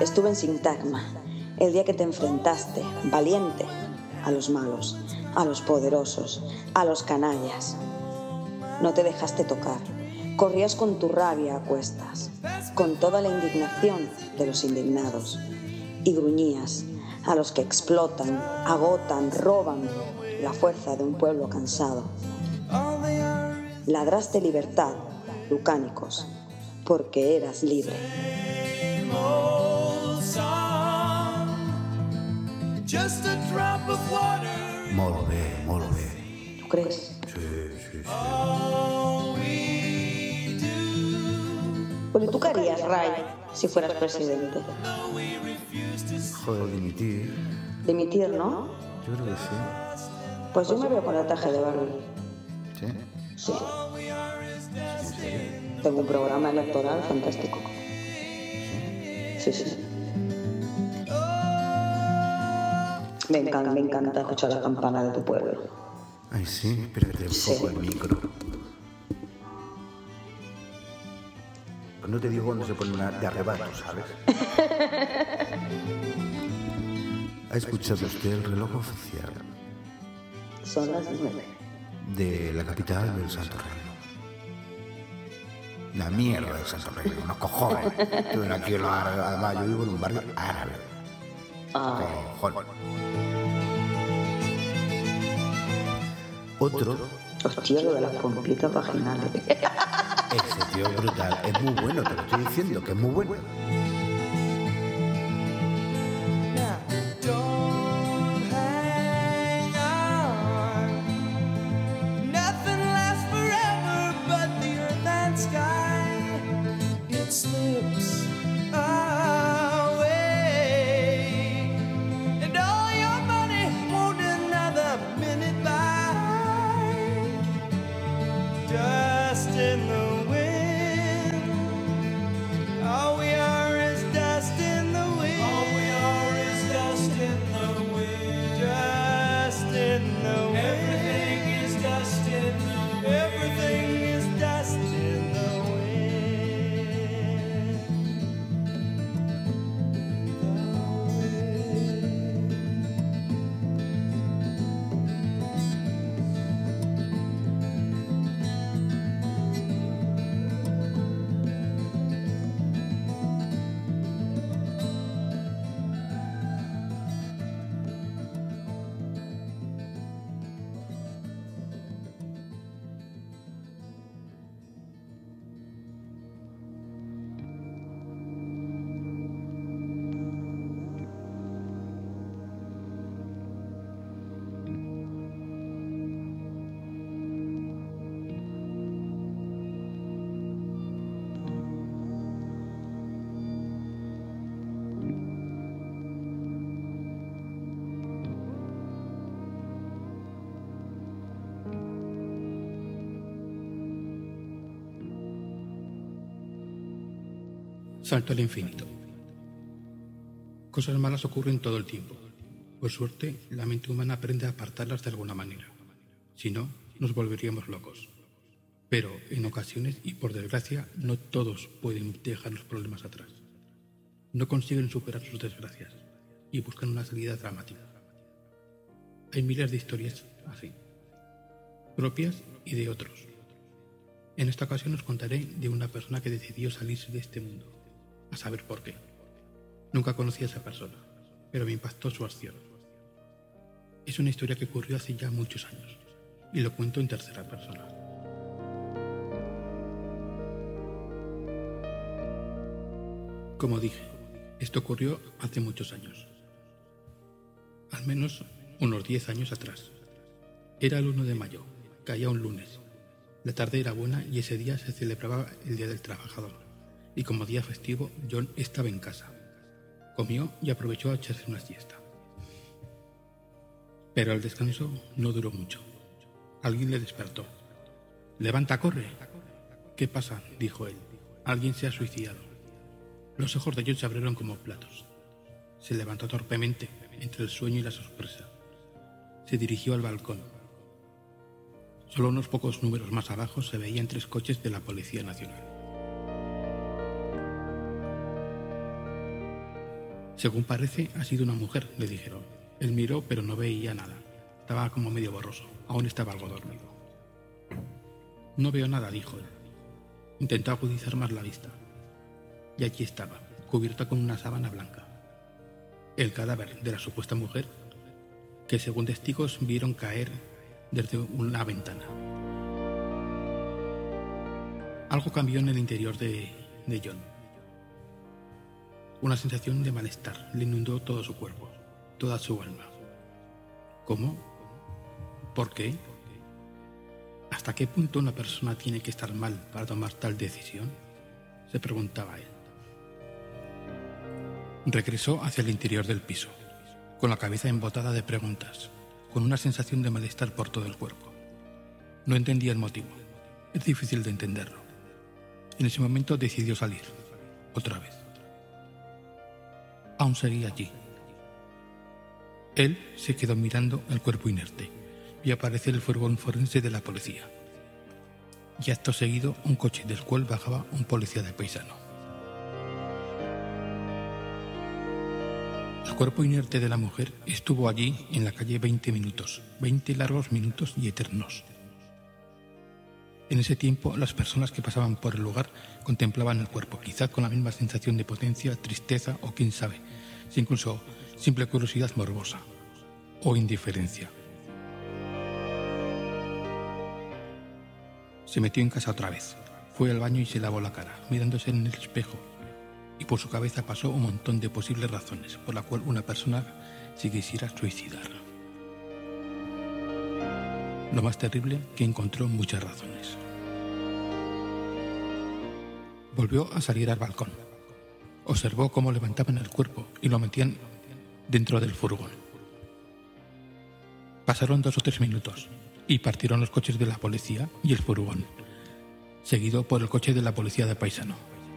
estuve en Sintagma, el día que te enfrentaste, valiente, a los malos, a los poderosos, a los canallas. No te dejaste tocar, corrías con tu rabia a cuestas, con toda la indignación de los indignados, y gruñías a los que explotan, agotan, roban la fuerza de un pueblo cansado. Ladraste libertad, lucánicos, porque eras libre. Molt bé, molt bé. ¿Tú crees? Sí. Bueno, ¿y tú qué harías, Ray, si fueras presidente? Joder, dimitir. Dimitir, ¿no? Yo creo que sí. Pues yo me veo con el traje de Barbie. ¿Sí? Sí. ¿En serio? Tengo un programa electoral fantástico. Sí. Me encanta escuchar la campana de tu pueblo. Ay, sí, espérate un poco el micro. Pues no te digo cuando se pone una de arrebato, ¿sabes? ¿Ha escuchado usted el reloj oficial? Son las 9. De la capital del Santo Reino. La mierda del Santo Reino, no cojones. Estoy aquí en los árabes, además yo vivo en un barrio árabe. Cojones. Otro. Hostia, lo de las pompitas vaginales. Ese tío es brutal, es muy bueno, te lo estoy diciendo, que es muy bueno. Salto al infinito. Cosas malas ocurren todo el tiempo. Por suerte, la mente humana aprende a apartarlas de alguna manera. Si no, nos volveríamos locos. Pero, en ocasiones, y por desgracia, no todos pueden dejar los problemas atrás. No consiguen superar sus desgracias y buscan una salida dramática. Hay miles de historias así, propias y de otros. En esta ocasión os contaré de una persona que decidió salirse de este mundo, a saber por qué. Nunca conocí a esa persona, pero me impactó su acción. Es una historia que ocurrió hace ya muchos años, y lo cuento en tercera persona. Como dije, esto ocurrió hace muchos años. Al menos unos 10 años atrás. Era el 1 de mayo, caía un lunes. La tarde era buena y ese día se celebraba el Día del Trabajador. Y como día festivo, John estaba en casa. Comió y aprovechó a echarse una siesta. Pero el descanso no duró mucho. Alguien le despertó. «¡Levanta, corre!». «¿Qué pasa?», dijo él. «Alguien se ha suicidado». Los ojos de John se abrieron como platos. Se levantó torpemente, entre el sueño y la sorpresa. Se dirigió al balcón. Solo unos pocos números más abajo se veían 3 coches de la Policía Nacional. Según parece, ha sido una mujer, le dijeron. Él miró, pero no veía nada. Estaba como medio borroso. Aún estaba algo dormido. No veo nada, dijo él. Intentó agudizar más la vista. Y allí estaba, cubierta con una sábana blanca. El cadáver de la supuesta mujer, que según testigos vieron caer desde una ventana. Algo cambió en el interior de John. Una sensación de malestar le inundó todo su cuerpo, toda su alma. ¿Cómo? ¿Por qué? ¿Hasta qué punto una persona tiene que estar mal para tomar tal decisión? Se preguntaba él. Regresó hacia el interior del piso, con la cabeza embotada de preguntas, con una sensación de malestar por todo el cuerpo. No entendía el motivo. Es difícil de entenderlo. En ese momento decidió salir, otra vez. Aún seguía allí. Él se quedó mirando el cuerpo inerte. Vio aparecer el furgón forense de la policía. Y acto seguido un coche del cual bajaba un policía de paisano. El cuerpo inerte de la mujer estuvo allí en la calle 20 minutos, 20 largos minutos y eternos. En ese tiempo, las personas que pasaban por el lugar contemplaban el cuerpo, quizá con la misma sensación de potencia, tristeza o quién sabe, si incluso simple curiosidad morbosa o indiferencia. Se metió en casa otra vez, fue al baño y se lavó la cara, mirándose en el espejo, y por su cabeza pasó un montón de posibles razones por la cual una persona se quisiera suicidar. Lo más terrible, que encontró muchas razones. Volvió a salir al balcón. Observó cómo levantaban el cuerpo y lo metían dentro del furgón. Pasaron 2 o 3 minutos y partieron los coches de la policía y el furgón, seguido por el coche de la policía de paisano.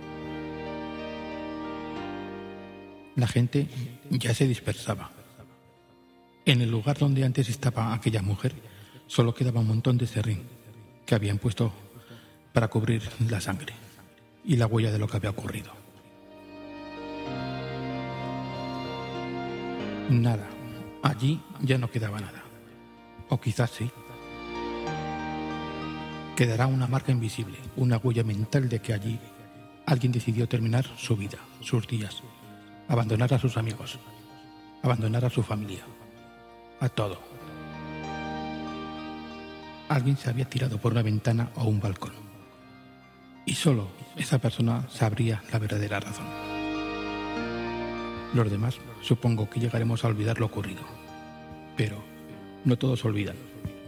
La gente ya se dispersaba. En el lugar donde antes estaba aquella mujer, solo quedaba un montón de serrín que habían puesto para cubrir la sangre y la huella de lo que había ocurrido. Nada, allí ya no quedaba nada. O quizás sí. Quedará una marca invisible, una huella mental de que allí alguien decidió terminar su vida, sus días, abandonar a sus amigos, abandonar a su familia, a todo. Alguien se había tirado por una ventana o un balcón. Y solo esa persona sabría la verdadera razón. Los demás supongo que llegaremos a olvidar lo ocurrido. Pero no todos olvidan.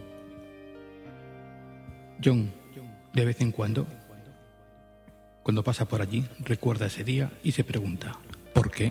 John, de vez en cuando pasa por allí, recuerda ese día y se pregunta, ¿por qué?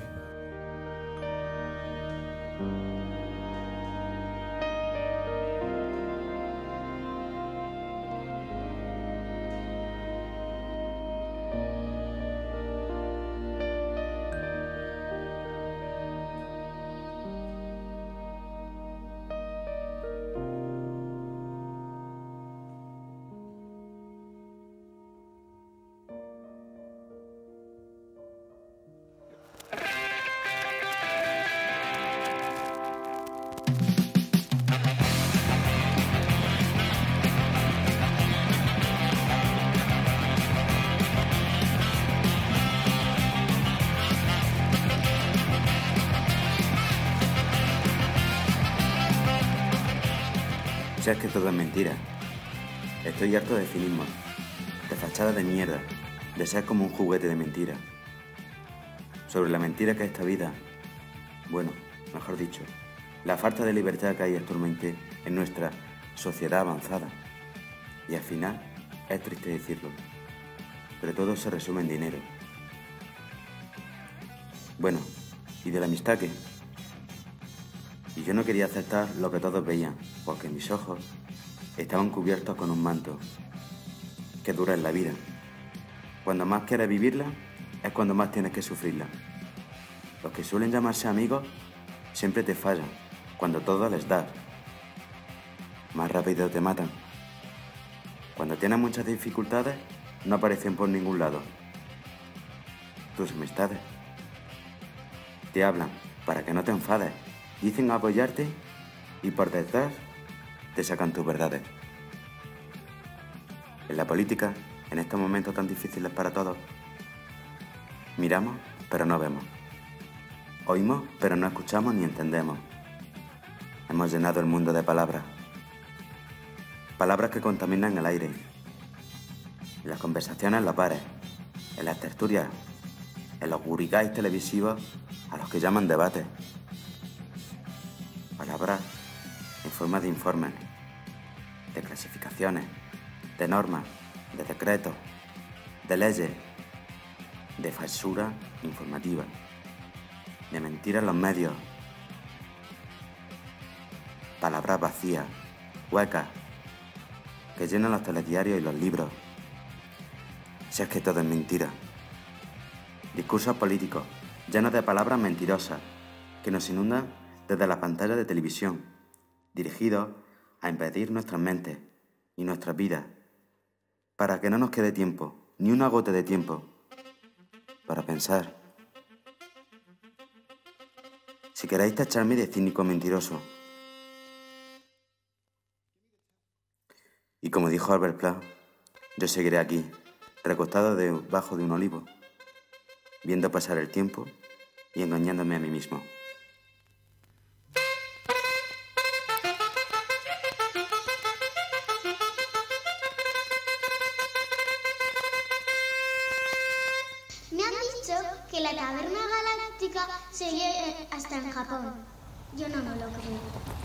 Sabes que todo es mentira. Estoy harto de cinismo, de fachadas de mierda, de ser como un juguete de mentira. Sobre la mentira que es esta vida, bueno, mejor dicho, la falta de libertad que hay actualmente en nuestra sociedad avanzada. Y al final, es triste decirlo, pero todo se resume en dinero. Bueno, ¿y de la amistad qué? Y yo no quería aceptar lo que todos veían, porque mis ojos estaban cubiertos con un manto que dura en la vida. Cuando más quieres vivirla, es cuando más tienes que sufrirla. Los que suelen llamarse amigos siempre te fallan, cuando todo les das. Más rápido te matan. Cuando tienes muchas dificultades, no aparecen por ningún lado. Tus amistades. Te hablan para que no te enfades, dicen apoyarte y por detrás te sacan tus verdades. En la política, en estos momentos tan difíciles para todos, miramos pero no vemos. Oímos pero no escuchamos ni entendemos. Hemos llenado el mundo de palabras. Palabras que contaminan el aire. En las conversaciones en los bares, en las tertulias, en los gurigáis televisivos a los que llaman debates. Palabras en forma de informes, de clasificaciones, de normas, de decretos, de leyes, de falsura informativa, de mentiras en los medios. Palabras vacías, huecas, que llenan los telediarios y los libros. Si es que todo es mentira. Discursos políticos llenos de palabras mentirosas que nos inundan desde la pantalla de televisión, dirigidos a impedir nuestras mentes y nuestras vidas, para que no nos quede tiempo, ni una gota de tiempo, para pensar. Si queréis tacharme de cínico mentiroso. Y como dijo Albert Pla, yo seguiré aquí, recostado debajo de un olivo, viendo pasar el tiempo y engañándome a mí mismo. Me han dicho que la taberna galáctica sigue hasta en Japón. Yo no me lo creo.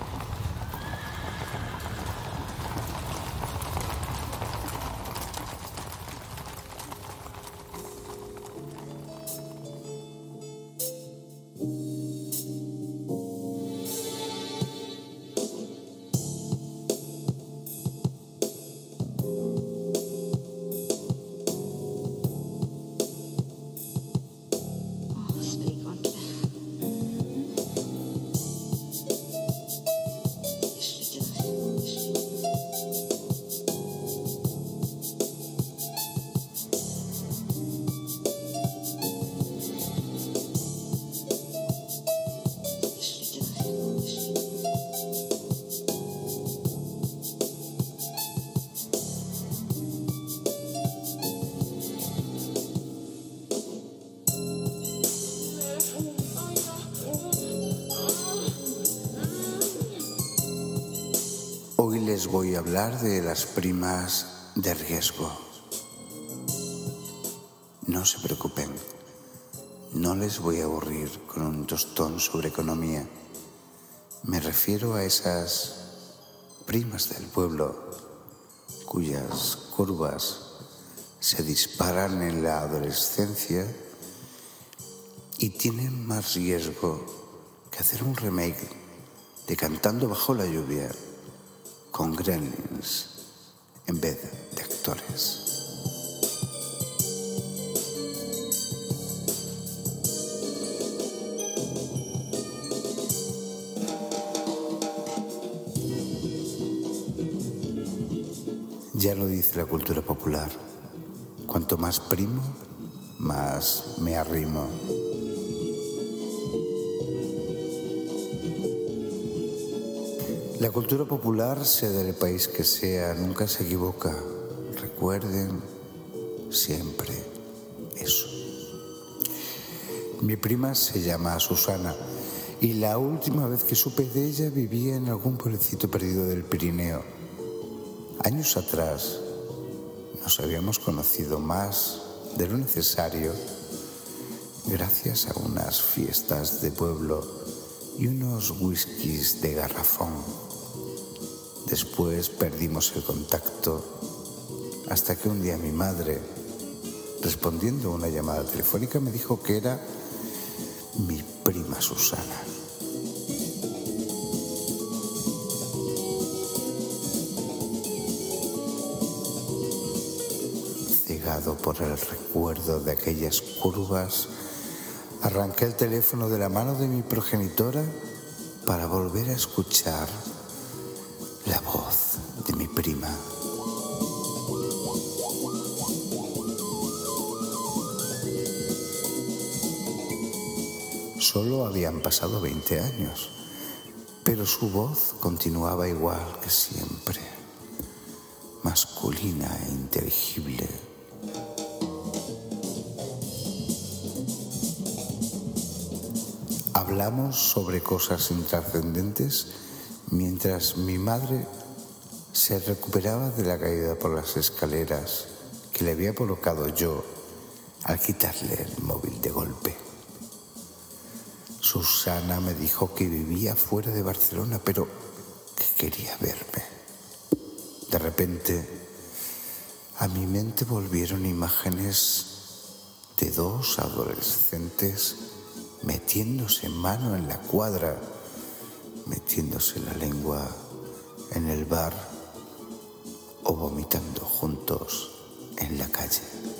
Hoy les voy a hablar de las primas de riesgo. No se preocupen, no les voy a aburrir con un tostón sobre economía. Me refiero a esas primas del pueblo cuyas curvas se disparan en la adolescencia y tienen más riesgo que hacer un remake de Cantando bajo la lluvia con gremlins en vez de actores. Ya lo dice la cultura popular, cuanto más primo, más me arrimo. La cultura popular, sea del país que sea, nunca se equivoca. Recuerden siempre eso. Mi prima se llama Susana y la última vez que supe de ella vivía en algún pueblecito perdido del Pirineo. Años atrás nos habíamos conocido más de lo necesario gracias a unas fiestas de pueblo y unos whiskies de garrafón. Después perdimos el contacto hasta que un día mi madre, respondiendo a una llamada telefónica, me dijo que era mi prima Susana. Cegado por el recuerdo de aquellas curvas, arranqué el teléfono de la mano de mi progenitora para volver a escuchar la voz de mi prima. Solo habían pasado 20 años, pero su voz continuaba igual que siempre, masculina e inteligible. Hablamos sobre cosas intrascendentes mientras mi madre se recuperaba de la caída por las escaleras que le había provocado yo al quitarle el móvil de golpe. Susana me dijo que vivía fuera de Barcelona, pero que quería verme. De repente, a mi mente volvieron imágenes de 2 adolescentes metiéndose mano en la cuadra, metiéndose la lengua en el bar o vomitando juntos en la calle.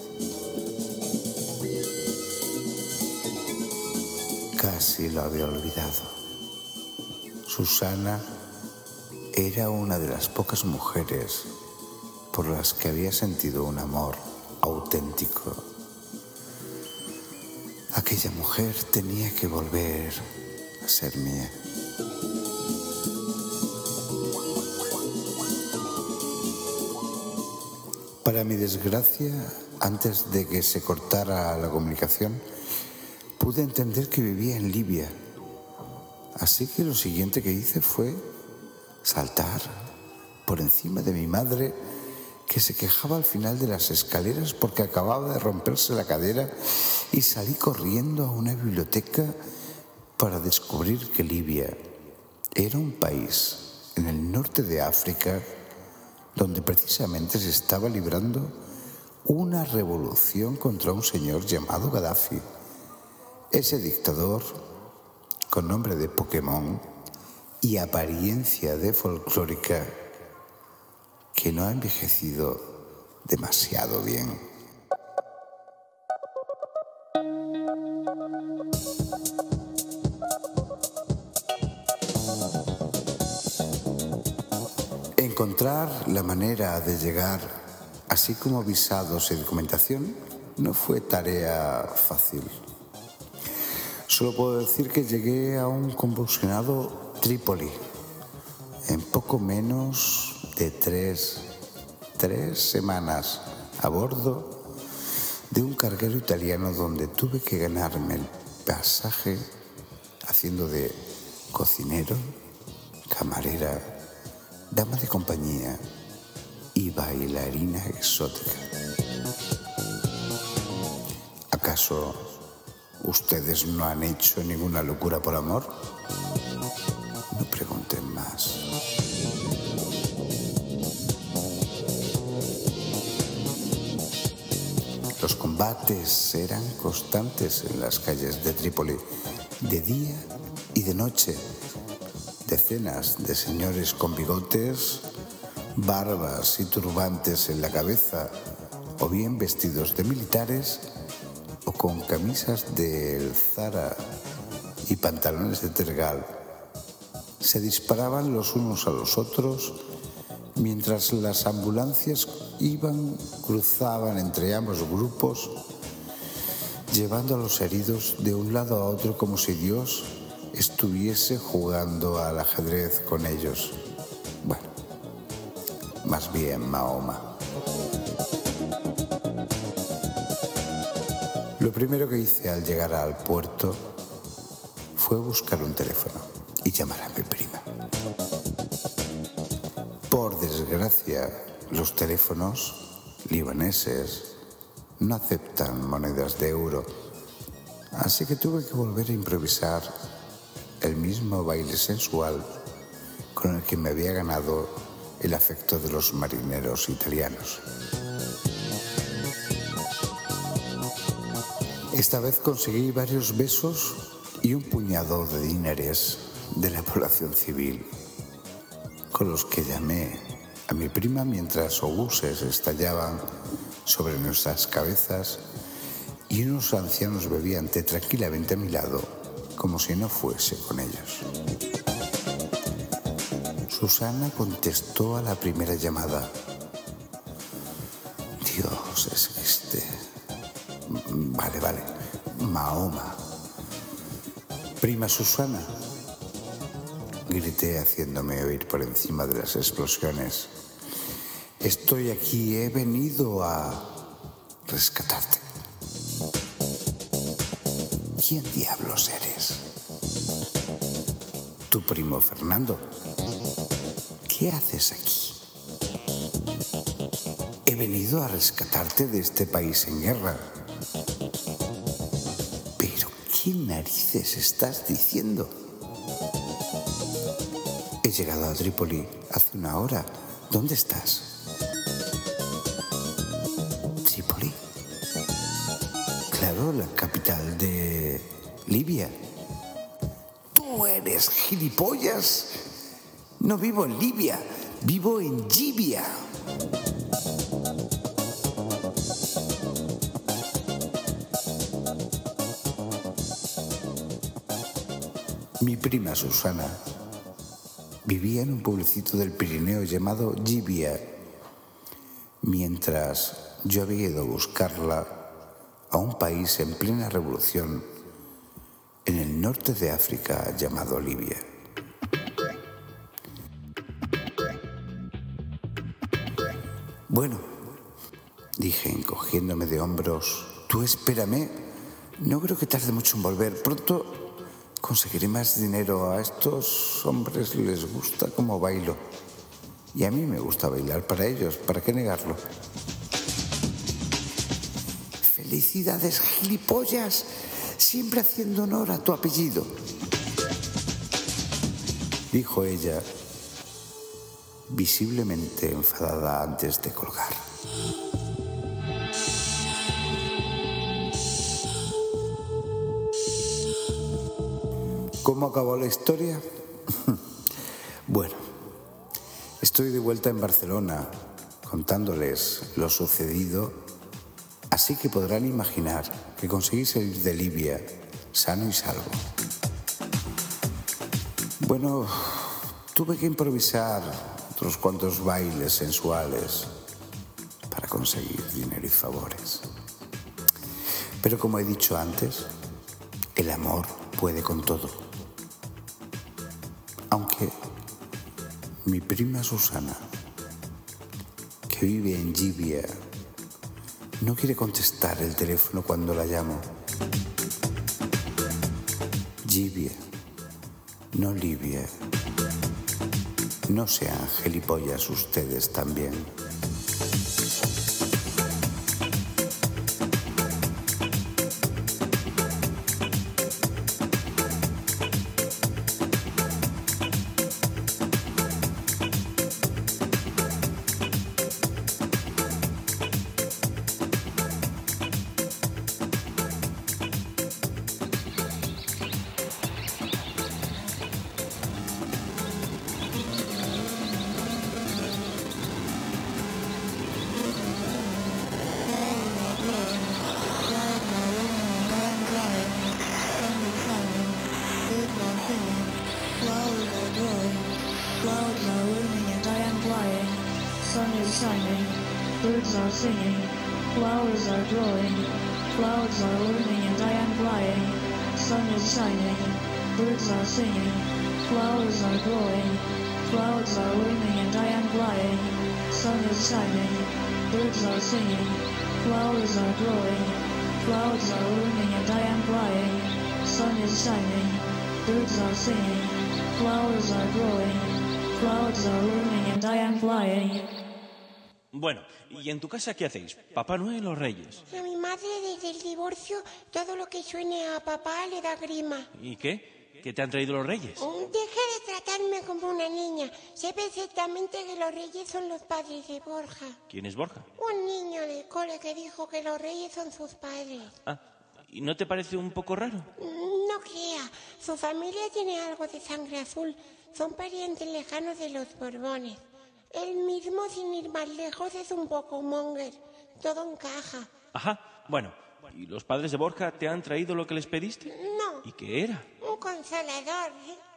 Casi lo había olvidado. Susana era una de las pocas mujeres por las que había sentido un amor auténtico. Aquella mujer tenía que volver a ser mía. Para mi desgracia, antes de que se cortara la comunicación, pude entender que vivía en Libia. Así que lo siguiente que hice fue saltar por encima de mi madre, que se quejaba al final de las escaleras porque acababa de romperse la cadera, y salí corriendo a una biblioteca para descubrir que Libia era un país en el norte de África donde precisamente se estaba librando una revolución contra un señor llamado Gaddafi. Ese dictador, con nombre de Pokémon y apariencia de folclórica, que no ha envejecido demasiado bien. Encontrar la manera de llegar, así como visados y documentación, no fue tarea fácil. Solo puedo decir que llegué a un convulsionado Trípoli en poco menos de tres semanas a bordo de un carguero italiano donde tuve que ganarme el pasaje haciendo de cocinero, camarera, dama de compañía y bailarina exótica. ¿Acaso ustedes no han hecho ninguna locura por amor? No pregunten más. Los combates eran constantes en las calles de Trípoli, de día y de noche. Decenas de señores con bigotes, barbas y turbantes en la cabeza, o bien vestidos de militares, o con camisas del Zara y pantalones de tergal, se disparaban los unos a los otros mientras las ambulancias cruzaban entre ambos grupos, llevando a los heridos de un lado a otro como si Dios estuviese jugando al ajedrez con ellos. Bueno, más bien Mahoma. Lo primero que hice al llegar al puerto fue buscar un teléfono y llamar a mi prima. Por desgracia, los teléfonos libaneses no aceptan monedas de euro, así que tuve que volver a improvisar el mismo baile sensual con el que me había ganado el afecto de los marineros italianos. Esta vez conseguí varios besos y un puñado de dineros de la población civil, con los que llamé a mi prima mientras obuses estallaban sobre nuestras cabezas y unos ancianos bebían té tranquilamente a mi lado, como si no fuese con ellos. Susana contestó a la primera llamada. Dios, es Vale, Mahoma. Prima Susana, grité haciéndome oír por encima de las explosiones. Estoy aquí, he venido a rescatarte. ¿Quién diablos eres? Tu primo Fernando. ¿Qué haces aquí? He venido a rescatarte de este país en guerra. ¿Pero qué narices estás diciendo? He llegado a Trípoli hace una hora. ¿Dónde estás? ¿Trípoli? Claro, la capital de Libia. ¿Tú eres gilipollas? No vivo en Libia, vivo en Gibia. Mi prima Susana vivía en un pueblecito del Pirineo llamado Gibia, mientras yo había ido a buscarla a un país en plena revolución en el norte de África llamado Libia. Bueno, dije encogiéndome de hombros, tú espérame, no creo que tarde mucho en volver, pronto conseguiré más dinero. A estos hombres les gusta cómo bailo. Y a mí me gusta bailar para ellos. ¿Para qué negarlo? ¡Felicidades, gilipollas! Siempre haciendo honor a tu apellido. Dijo ella, visiblemente enfadada antes de colgar. ¿Cómo acabó la historia? Bueno, estoy de vuelta en Barcelona contándoles lo sucedido, así que podrán imaginar que conseguí salir de Libia sano y salvo. Bueno, tuve que improvisar otros cuantos bailes sensuales para conseguir dinero y favores. Pero como he dicho antes, el amor puede con todo. Aunque mi prima Susana, que vive en Gibia, no quiere contestar el teléfono cuando la llamo. Gibia, no Libia. No sean gilipollas ustedes también. shining, birds are singing, flowers are glowing, clouds are looming and I am flying. Sun is shining, birds are singing, flowers are glowing, clouds are looming and I am flying. Sun is shining, birds are singing, flowers are glowing, clouds are looming and I am flying. Sun is shining, birds are singing, flowers are glowing, clouds are looming and I am flying. Bueno, ¿y en tu casa qué hacéis? ¿Papá Noel o Reyes? A mi madre desde el divorcio todo lo que suene a papá le da grima. ¿Y qué? ¿Qué te han traído los Reyes? Deja de tratarme como una niña. Sé perfectamente que los Reyes son los padres de Borja. ¿Quién es Borja? Un niño del cole que dijo que los Reyes son sus padres. Ah, ¿y no te parece un poco raro? No crea. Su familia tiene algo de sangre azul. Son parientes lejanos de los Borbones. Él mismo, sin ir más lejos, es un poco monger. Todo encaja. Ajá, bueno. ¿Y los padres de Borja te han traído lo que les pediste? No. ¿Y qué era? Un consolador,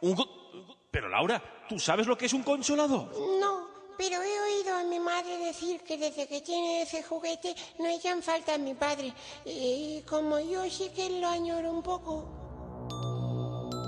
Pero Laura, ¿tú sabes lo que es un consolador? No, pero he oído a mi madre decir que desde que tiene ese juguete no echan falta a mi padre. Y como yo sí que lo añoro un poco.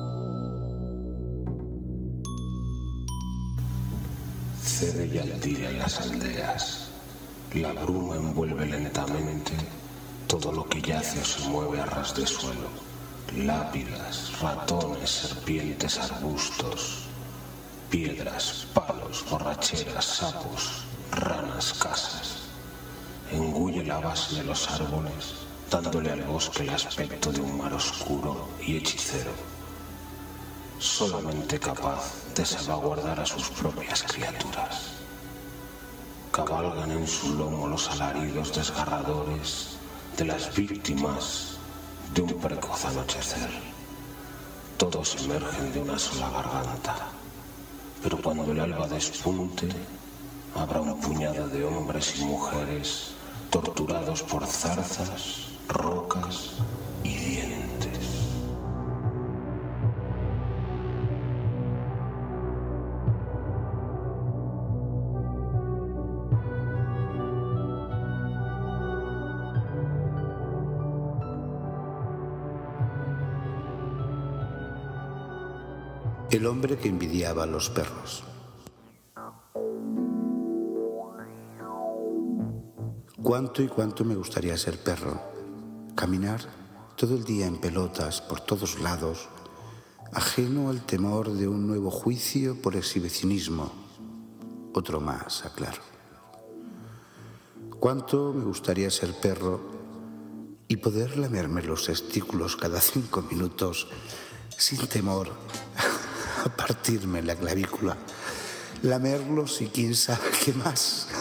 cede y aldea en las aldeas. La bruma envuelve lentamente todo lo que yace o se mueve a ras de suelo. Lápidas, ratones, serpientes, arbustos, piedras, palos, borracheras, sapos, ranas, casas. Engulle la base de los árboles, dándole al bosque el aspecto de un mar oscuro y hechicero, solamente capaz de salvaguardar a sus propias criaturas. Cabalgan en su lomo los alaridos desgarradores de las víctimas de un precoz anochecer. Todos emergen de una sola garganta, pero cuando el alba despunte, habrá un puñado de hombres y mujeres torturados por zarzas, rocas y dientes. El hombre que envidiaba a los perros. Cuánto y cuánto me gustaría ser perro. Caminar todo el día en pelotas por todos lados, ajeno al temor de un nuevo juicio por exhibicionismo. Otro más, aclaro. Cuánto me gustaría ser perro y poder lamerme los testículos cada 5 minutos sin temor a partirme la clavícula, lamerlos y quién sabe qué más.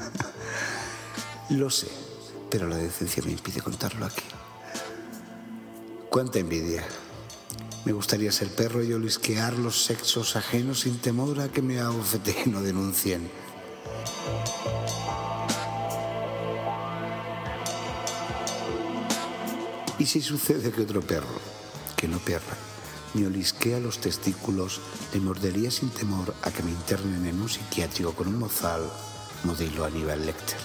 Lo sé, pero la decencia me impide contarlo aquí. Cuánta envidia. Me gustaría ser perro y olisquear los sexos ajenos sin temor a que me abofeteen o denuncien. ¿Y si sucede que otro perro, que no perra, me olisquea los testículos, le mordería sin temor a que me internen en un psiquiátrico con un mozal modelo Aníbal Lecter?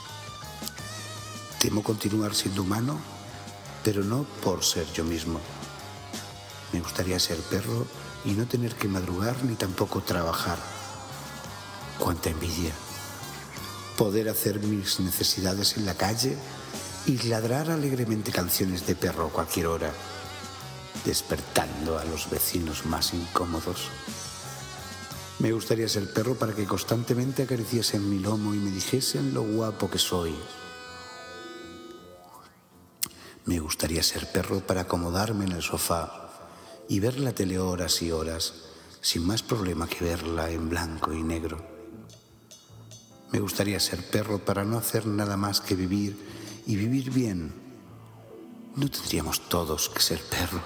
Temo continuar siendo humano, pero no por ser yo mismo. Me gustaría ser perro y no tener que madrugar ni tampoco trabajar. Cuánta envidia. Poder hacer mis necesidades en la calle y ladrar alegremente canciones de perro a cualquier hora, despertando a los vecinos más incómodos. Me gustaría ser perro para que constantemente acariciasen mi lomo y me dijesen lo guapo que soy. Me gustaría ser perro para acomodarme en el sofá y ver la tele horas y horas, sin más problema que verla en blanco y negro. Me gustaría ser perro para no hacer nada más que vivir y vivir bien. No tendríamos todos que ser perros.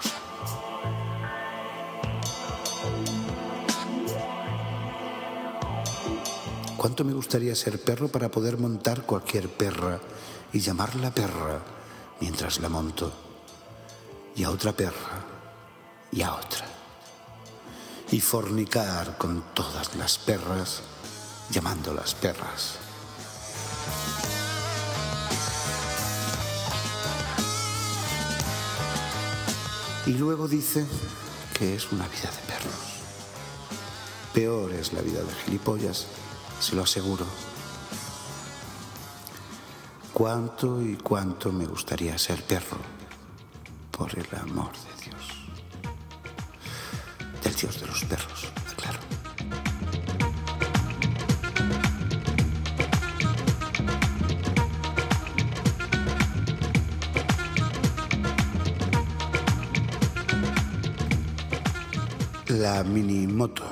Cuánto me gustaría ser perro para poder montar cualquier perra y llamarla perra mientras la monto, y a otra perra, y a otra, y fornicar con todas las perras, llamándolas perras. Y luego dice que es una vida de perros. Peor es la vida de gilipollas, se lo aseguro. Cuánto y cuánto me gustaría ser perro, por el amor de Dios. Del Dios de los perros, claro. La minimoto.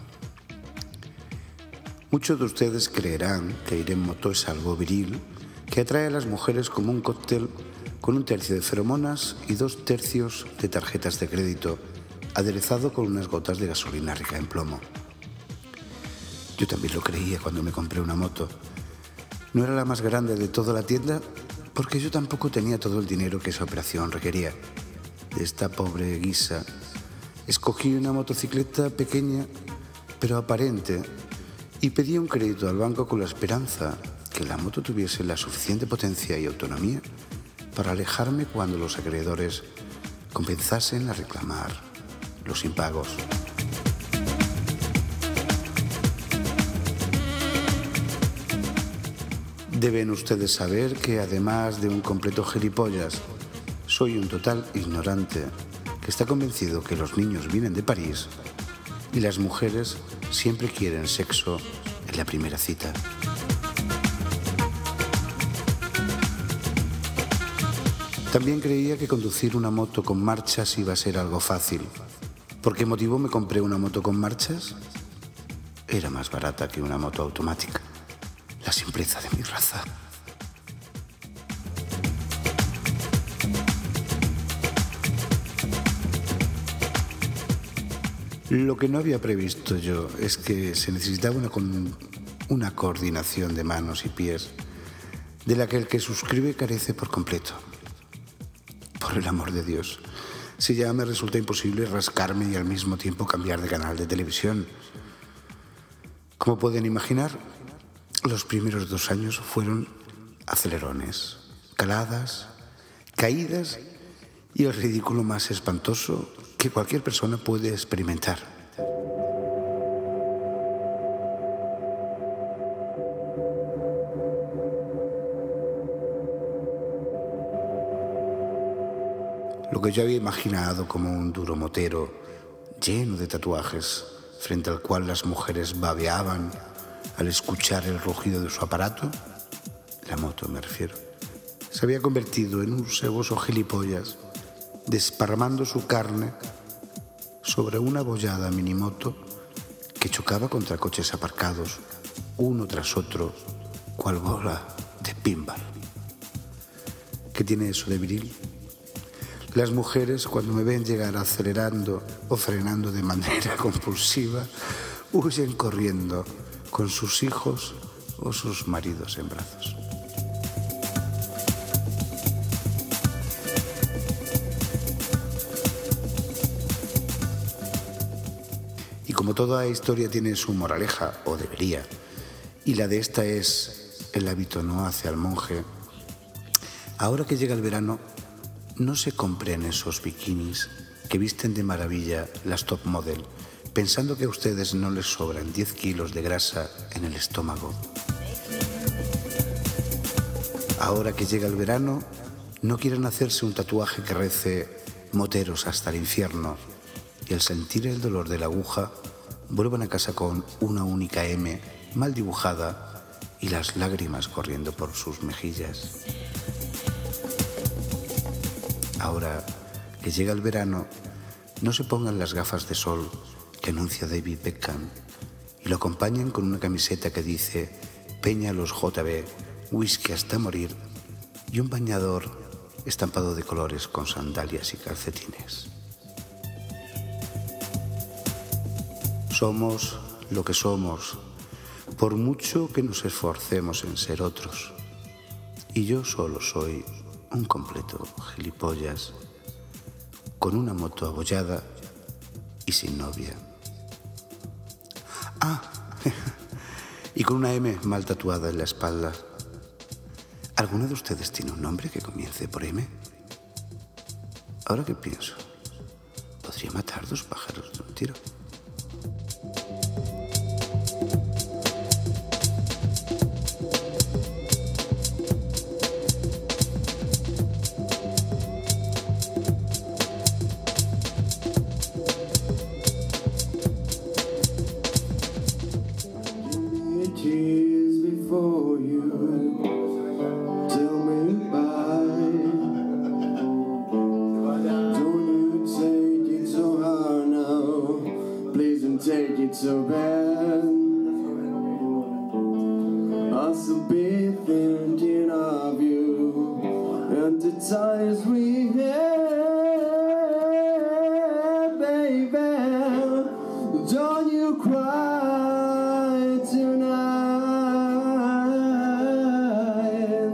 Muchos de ustedes creerán que ir en moto es algo viril que atrae a las mujeres como un cóctel con 1/3 de feromonas y 2/3 de tarjetas de crédito, aderezado con unas gotas de gasolina rica en plomo. Yo también lo creía cuando me compré una moto. No era la más grande de toda la tienda porque yo tampoco tenía todo el dinero que esa operación requería. De esta pobre guisa escogí una motocicleta pequeña pero aparente y pedí un crédito al banco con la esperanza que la moto tuviese la suficiente potencia y autonomía para alejarme cuando los acreedores comenzasen a reclamar los impagos. Deben ustedes saber que además de un completo gilipollas, soy un total ignorante que está convencido que los niños vienen de París y las mujeres siempre quieren sexo en la primera cita. También creía que conducir una moto con marchas iba a ser algo fácil. ¿Por qué motivo me compré una moto con marchas? Era más barata que una moto automática. La simpleza de mi raza. Lo que no había previsto yo es que se necesitaba una coordinación de manos y pies de la que el que suscribe carece por completo. Por el amor de Dios, si ya me resulta imposible rascarme y al mismo tiempo cambiar de canal de televisión. Como pueden imaginar, los primeros 2 años fueron acelerones, caladas, caídas y el ridículo más espantoso que cualquier persona puede experimentar. Lo que yo había imaginado como un duro motero lleno de tatuajes, frente al cual las mujeres babeaban al escuchar el rugido de su aparato, la moto me refiero, se había convertido en un ceboso gilipollas, desparramando su carne sobre una abollada minimoto que chocaba contra coches aparcados, uno tras otro, cual bola de pinball. ¿Qué tiene eso de viril? Las mujeres, cuando me ven llegar acelerando o frenando de manera compulsiva, huyen corriendo con sus hijos o sus maridos en brazos. Y como toda historia tiene su moraleja, o debería, y la de esta es: el hábito no hace al monje, ahora que llega el verano, no se compren esos bikinis que visten de maravilla las top model, pensando que a ustedes no les sobran 10 kilos de grasa en el estómago. Ahora que llega el verano, no quieren hacerse un tatuaje que rece moteros hasta el infierno y al sentir el dolor de la aguja, vuelvan a casa con una única M mal dibujada y las lágrimas corriendo por sus mejillas. Ahora que llega el verano, no se pongan las gafas de sol que anuncia David Beckham y lo acompañen con una camiseta que dice Peñalos JB, whisky hasta morir y un bañador estampado de colores con sandalias y calcetines. Somos lo que somos, por mucho que nos esforcemos en ser otros. Y yo solo soy un completo gilipollas, con una moto abollada y sin novia. Ah, y con una M mal tatuada en la espalda. ¿Alguno de ustedes tiene un nombre que comience por M? Ahora que pienso, podría matar 2 pájaros de un tiro. So bad, I'll still be thinking of you and the times we had, baby. Don't you cry tonight.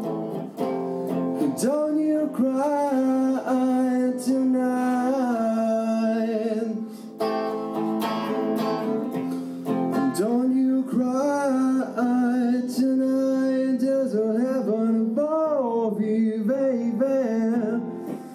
Don't you cry tonight. Don't you cry tonight, there's a heaven above you, baby.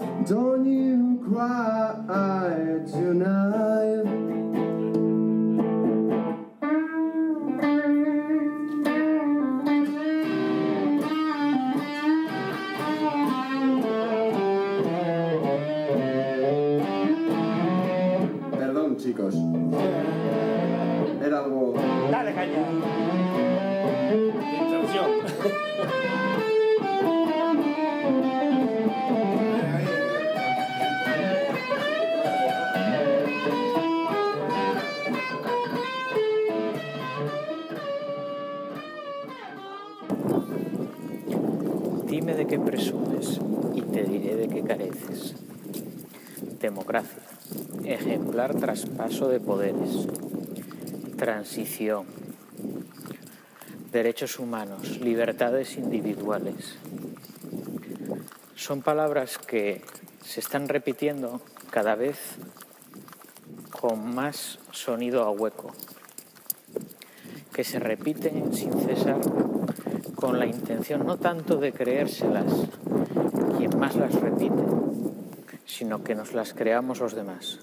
Dime de qué presumes y te diré de qué careces. Democracia, ejemplar traspaso de poderes, transición, derechos humanos, libertades individuales. Son palabras que se están repitiendo cada vez con más sonido a hueco, que se repiten sin cesar con la intención no tanto de creérselas quien más las repite, sino que nos las creamos los demás.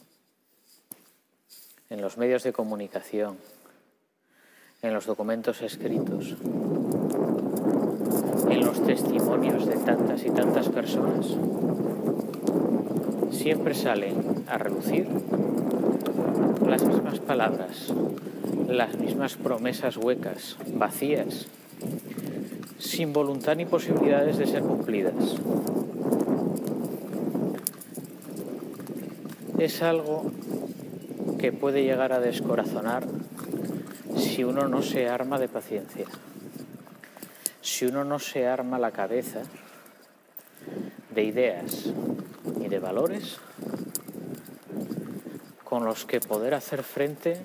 En los medios de comunicación, en los documentos escritos, en los testimonios de tantas y tantas personas, siempre salen a relucir las mismas palabras, las mismas promesas huecas, vacías, sin voluntad ni posibilidades de ser cumplidas. Es algo que puede llegar a descorazonar si uno no se arma de paciencia, si uno no se arma la cabeza de ideas y de valores con los que poder hacer frente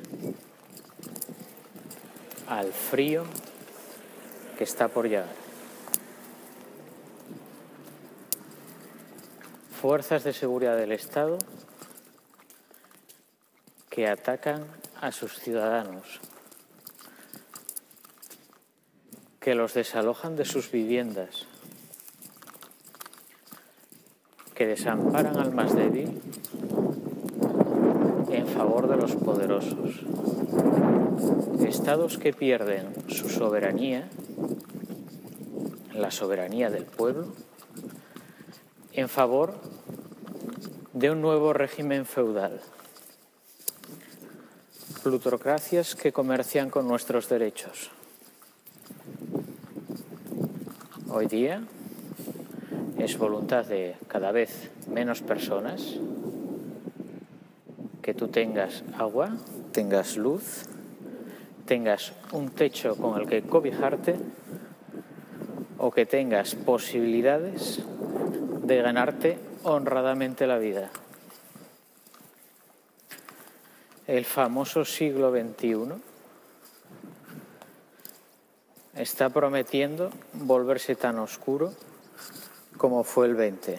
al frío que está por llegar. Fuerzas de seguridad del Estado que atacan a sus ciudadanos, que los desalojan de sus viviendas, que desamparan al más débil en favor de los poderosos. Estados que pierden su soberanía, la soberanía del pueblo, en favor de un nuevo régimen feudal. Plutocracias que comercian con nuestros derechos. Hoy día es voluntad de cada vez menos personas que tú tengas agua, tengas luz, tengas un techo con el que cobijarte o que tengas posibilidades de ganarte honradamente la vida. El famoso siglo XXI está prometiendo volverse tan oscuro como fue el XX.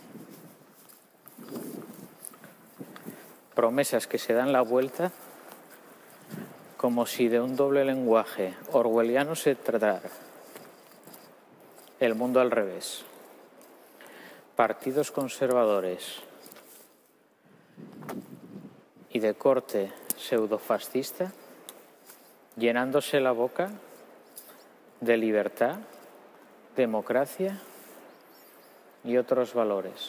Promesas que se dan la vuelta como si de un doble lenguaje orwelliano se tratara. El mundo al revés. Partidos conservadores y de corte pseudofascista llenándose la boca de libertad, democracia y otros valores.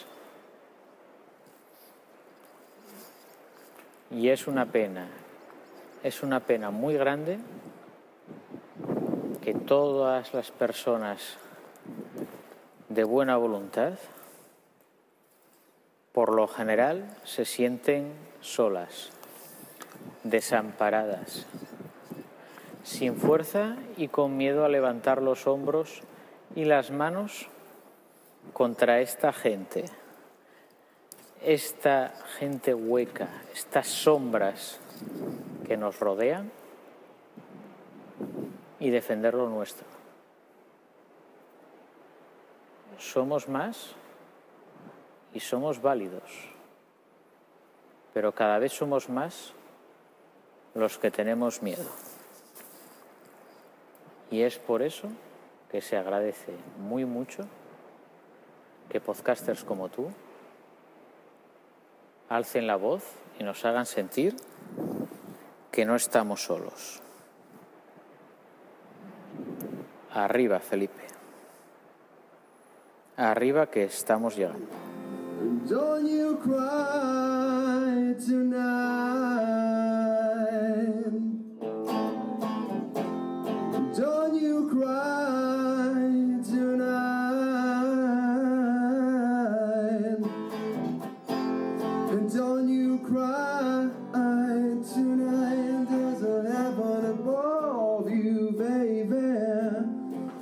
Y es una pena muy grande que todas las personas de buena voluntad, por lo general, se sienten solas, desamparadas, sin fuerza y con miedo a levantar los hombros y las manos contra esta gente hueca, estas sombras que nos rodean, y defender lo nuestro. Somos más y somos válidos, pero cada vez somos más los que tenemos miedo. Y es por eso que se agradece muy mucho que podcasters como tú alcen la voz y nos hagan sentir que no estamos solos. Arriba, Felipe. Arriba, que estamos llegando. Don't you cry tonight. Don't you cry tonight. And don't you cry tonight. There's a heaven above you, baby.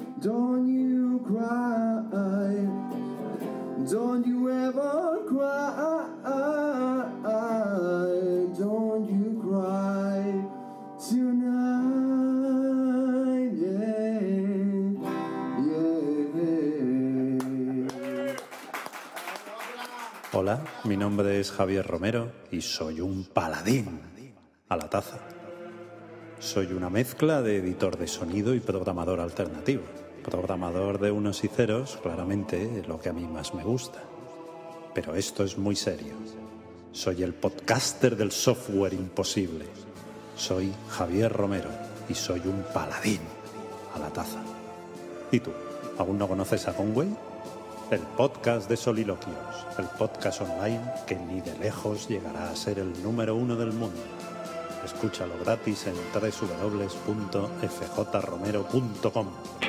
Hola, mi nombre es Javier Romero y soy un paladín a la taza. Soy una mezcla de editor de sonido y programador alternativo. Programador de unos y ceros, claramente lo que a mí más me gusta. Pero esto es muy serio. Soy el podcaster del software imposible. Soy Javier Romero y soy un paladín a la taza. ¿Y tú? ¿Aún no conoces a Conway? El podcast de soliloquios, el podcast online que ni de lejos llegará a ser el número 1 del mundo. Escúchalo gratis en www.fjromero.com.